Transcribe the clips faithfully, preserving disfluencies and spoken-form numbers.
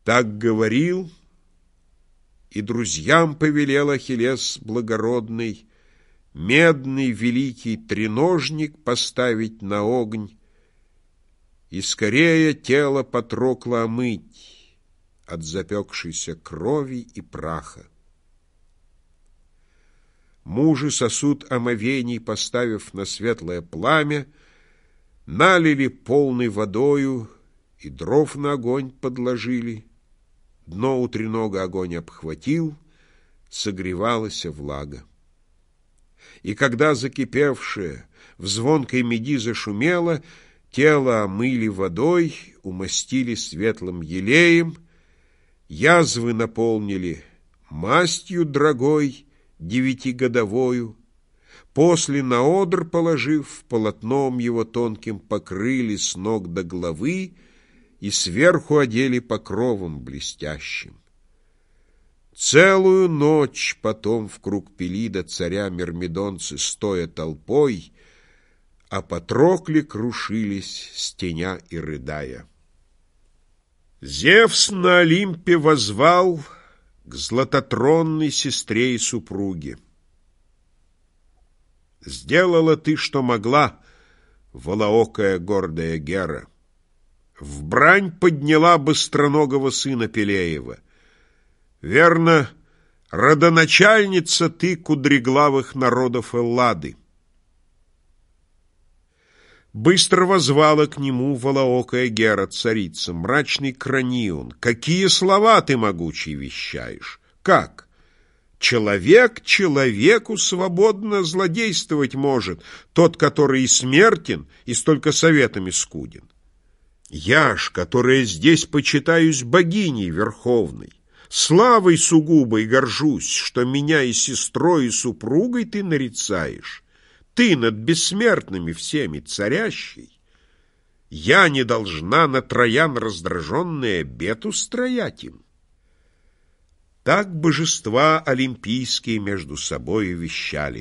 Так говорил, и друзьям повелел Ахиллес благородный медный великий треножник поставить на огонь и скорее тело Патрокла омыть от запекшейся крови и праха. Мужи сосуд омовений, поставив на светлое пламя, налили полной водою и дров на огонь подложили. Дно у тренога огонь обхватил, согревалась влага. И когда закипевшее в звонкой меди зашумело, тело омыли водой, умастили светлым елеем, язвы наполнили мастью дорогой девятигодовою, после на одр положив, полотном его тонким покрыли с ног до головы и сверху одели покровом блестящим. Целую ночь потом в круг Пелида царя мирмидонцы, стоя толпой, а Патрокле крушились, стеня и рыдая. Зевс на Олимпе воззвал к златотронной сестре и супруге. Сделала ты, что могла, волоокая гордая Гера. В брань подняла быстроногого сына Пелеева. Верно, родоначальница ты кудреглавых народов Эллады. Быстро возвала к нему волоокая Гера, царица, мрачный Кранион. Какие слова ты могучий вещаешь? Как? Человек человеку свободно злодействовать может, тот, который и смертен, и столько советами скуден. Я ж, которая здесь почитаюсь богиней верховной, славой сугубой горжусь, что меня и сестрой, и супругой ты нарицаешь. Ты над бессмертными всеми царящий. Я не должна на троян раздраженный обет устроять им. Так божества олимпийские между собой вещали.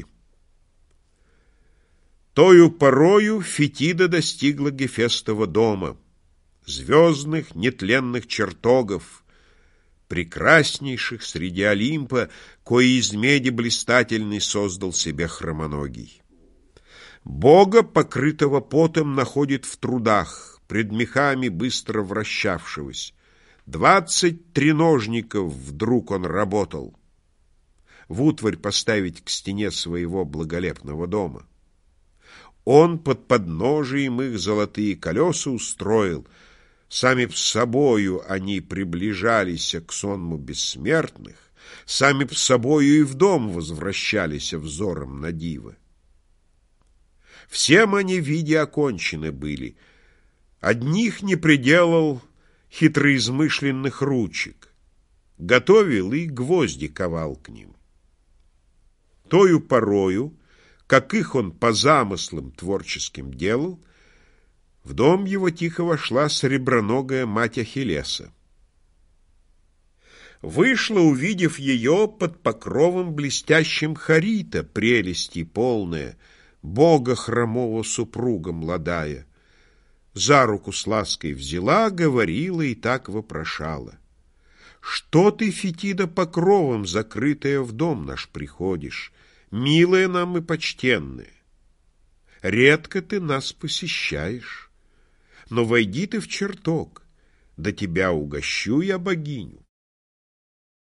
Тою порою Фетида достигла Гефестова дома, звездных нетленных чертогов, прекраснейших среди Олимпа, кои из меди блистательный создал себе хромоногий. Бога, покрытого потом, находит в трудах, пред мехами быстро вращавшегося. Двадцать треножников вдруг он работал, в утварь поставить к стене своего благолепного дома. Он под подножием их золотые колеса устроил, сами б собою они приближались к сонму бессмертных, сами б собою и в дом возвращались взором на диво. Всем они в виде окончены были, одних не приделал хитроизмышленных ручек, готовил и гвозди ковал к ним. Тою порою, как их он по замыслам творческим делал, в дом его тихо вошла среброногая мать Ахиллеса. Вышла, увидев ее, под покровом блестящим Харита, прелести полная, бога хромого супруга младая. За руку с лаской взяла, говорила и так вопрошала: «Что ты, Фетида, покровом закрытая в дом наш приходишь, милая нам и почтенная? Редко ты нас посещаешь, но войди ты в чертог, да тебя угощу я богиню.